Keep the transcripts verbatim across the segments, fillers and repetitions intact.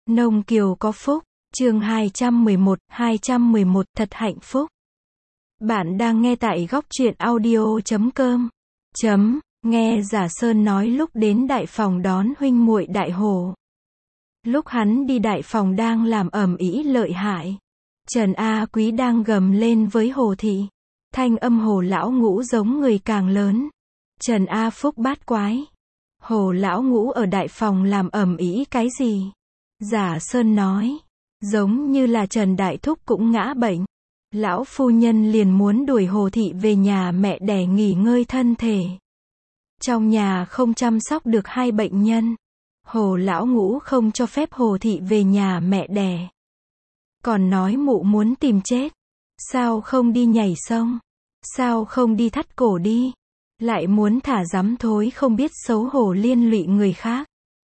Nông Kiều có phúc, chương hai trăm mười một, hai trăm mười một, thật hạnh phúc. Bạn đang nghe tại góc truyện audio chấm com. Chấm, nghe Giả Sơn nói lúc đến đại phòng đón huynh muội Đại Hồ. Lúc hắn đi đại phòng đang làm ầm ĩ lợi hại. Trần A Quý đang gầm lên với Hồ Thị. Thanh âm Hồ Lão Ngũ giống người càng lớn. Trần A Phúc bát quái. Hồ Lão Ngũ ở đại phòng làm ầm ĩ cái gì? Giả Sơn nói. Giống như là Trần Đại Thúc cũng ngã bệnh. Lão phu nhân liền muốn đuổi Hồ Thị về nhà mẹ đẻ nghỉ ngơi thân thể. Trong nhà không chăm sóc được hai bệnh nhân. Hồ Lão Ngũ không cho phép Hồ Thị về nhà mẹ đẻ. Còn nói mụ muốn tìm chết. Sao không đi nhảy sông? Sao không đi thắt cổ đi? Lại muốn thả rắm thối không biết xấu hổ liên lụy người khác.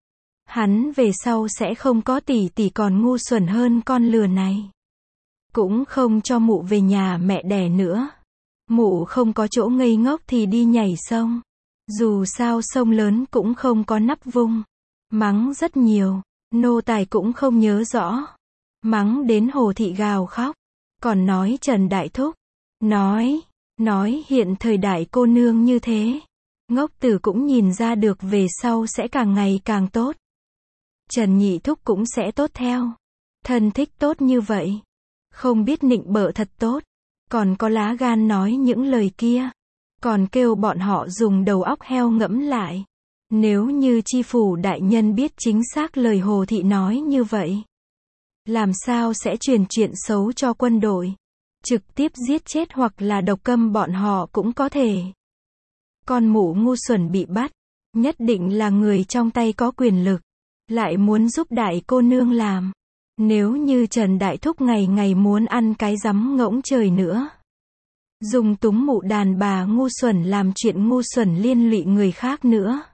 Hắn về sau sẽ không có tỷ tỷ còn ngu xuẩn hơn con lừa này. Cũng không cho mụ về nhà mẹ đẻ nữa. Mụ không có chỗ ngây ngốc thì đi nhảy sông. Dù sao sông lớn cũng không có nắp vung. Mắng rất nhiều, nô tài cũng không nhớ rõ. Mắng đến Hồ Thị gào khóc. Còn nói Trần Đại Thúc. Nói, nói hiện thời đại cô nương như thế. Ngốc tử cũng nhìn ra được về sau sẽ càng ngày càng tốt. Trần Nhị Thúc cũng sẽ tốt theo. Thân thích tốt như vậy. Không biết nịnh bợ thật tốt. Còn có lá gan nói những lời kia. Còn kêu bọn họ dùng đầu óc heo ngẫm lại. Nếu như chi phủ đại nhân biết chính xác lời Hồ Thị nói như vậy. Làm sao sẽ truyền chuyện xấu cho quân đội. Trực tiếp giết chết hoặc là độc câm bọn họ cũng có thể. Con mụ ngu xuẩn bị bắt. Nhất định là người trong tay có quyền lực. Lại muốn giúp đại cô nương làm. Nếu như Trần Đại Thúc ngày ngày muốn ăn cái rắm ngỗng trời nữa. Dùng túng mụ đàn bà ngu xuẩn làm chuyện ngu xuẩn liên lụy người khác nữa.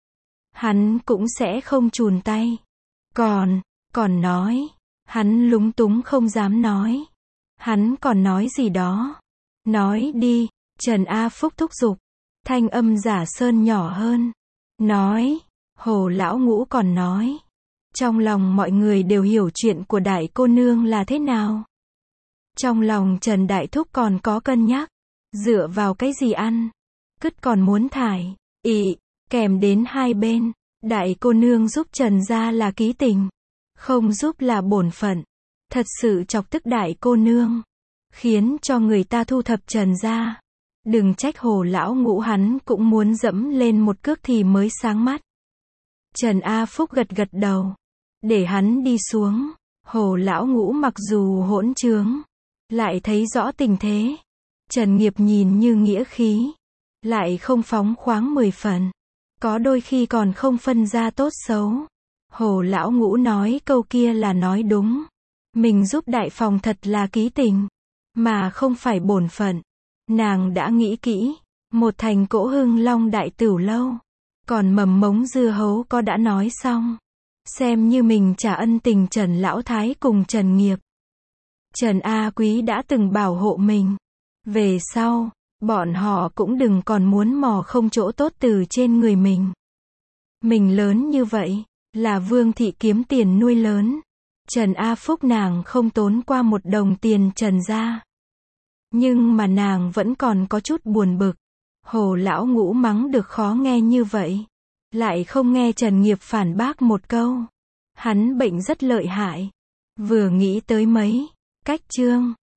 Hắn cũng sẽ không chùn tay. Còn, còn nói. Hắn lúng túng không dám nói. Hắn còn nói gì đó. Nói đi, Trần A Phúc thúc giục. Thanh âm Giả Sơn nhỏ hơn. Nói, Hồ Lão Ngũ còn nói. Trong lòng mọi người đều hiểu chuyện của đại cô nương là thế nào. Trong lòng Trần Đại Thúc còn có cân nhắc. Dựa vào cái gì ăn. Cứt còn muốn thải. Ị, kèm đến hai bên. Đại cô nương giúp Trần gia là ký tình. Không giúp là bổn phận. Thật sự chọc tức đại cô nương. Khiến cho người ta thu thập Trần gia. Đừng trách Hồ Lão Ngũ hắn cũng muốn dẫm lên một cước thì mới sáng mắt. Trần A Phúc gật gật đầu. Để hắn đi xuống. Hồ Lão Ngũ mặc dù hỗn trướng. Lại thấy rõ tình thế. Trần Nghiệp nhìn như nghĩa khí. Lại không phóng khoáng mười phần. Có đôi khi còn không phân ra tốt xấu. Hồ Lão Ngũ nói câu kia là nói đúng. Mình giúp đại phòng thật là ký tình. Mà không phải bổn phận. Nàng đã nghĩ kỹ. Một thành Cỗ Hưng Long đại tửu lâu. Còn mầm mống dưa hấu có đã nói xong. Xem như mình trả ân tình Trần Lão Thái cùng Trần Nghiệp. Trần A Quý đã từng bảo hộ mình. Về sau, bọn họ cũng đừng còn muốn mò không chỗ tốt từ trên người mình. Mình lớn như vậy, là Vương Thị kiếm tiền nuôi lớn. Trần A Phúc nàng không tốn qua một đồng tiền Trần gia. Nhưng mà nàng vẫn còn có chút buồn bực. Hồ Lão Ngũ mắng được khó nghe như vậy. Lại không nghe Trần Nghiệp phản bác một câu. Hắn bệnh rất lợi hại. Vừa nghĩ tới mấy cách chương.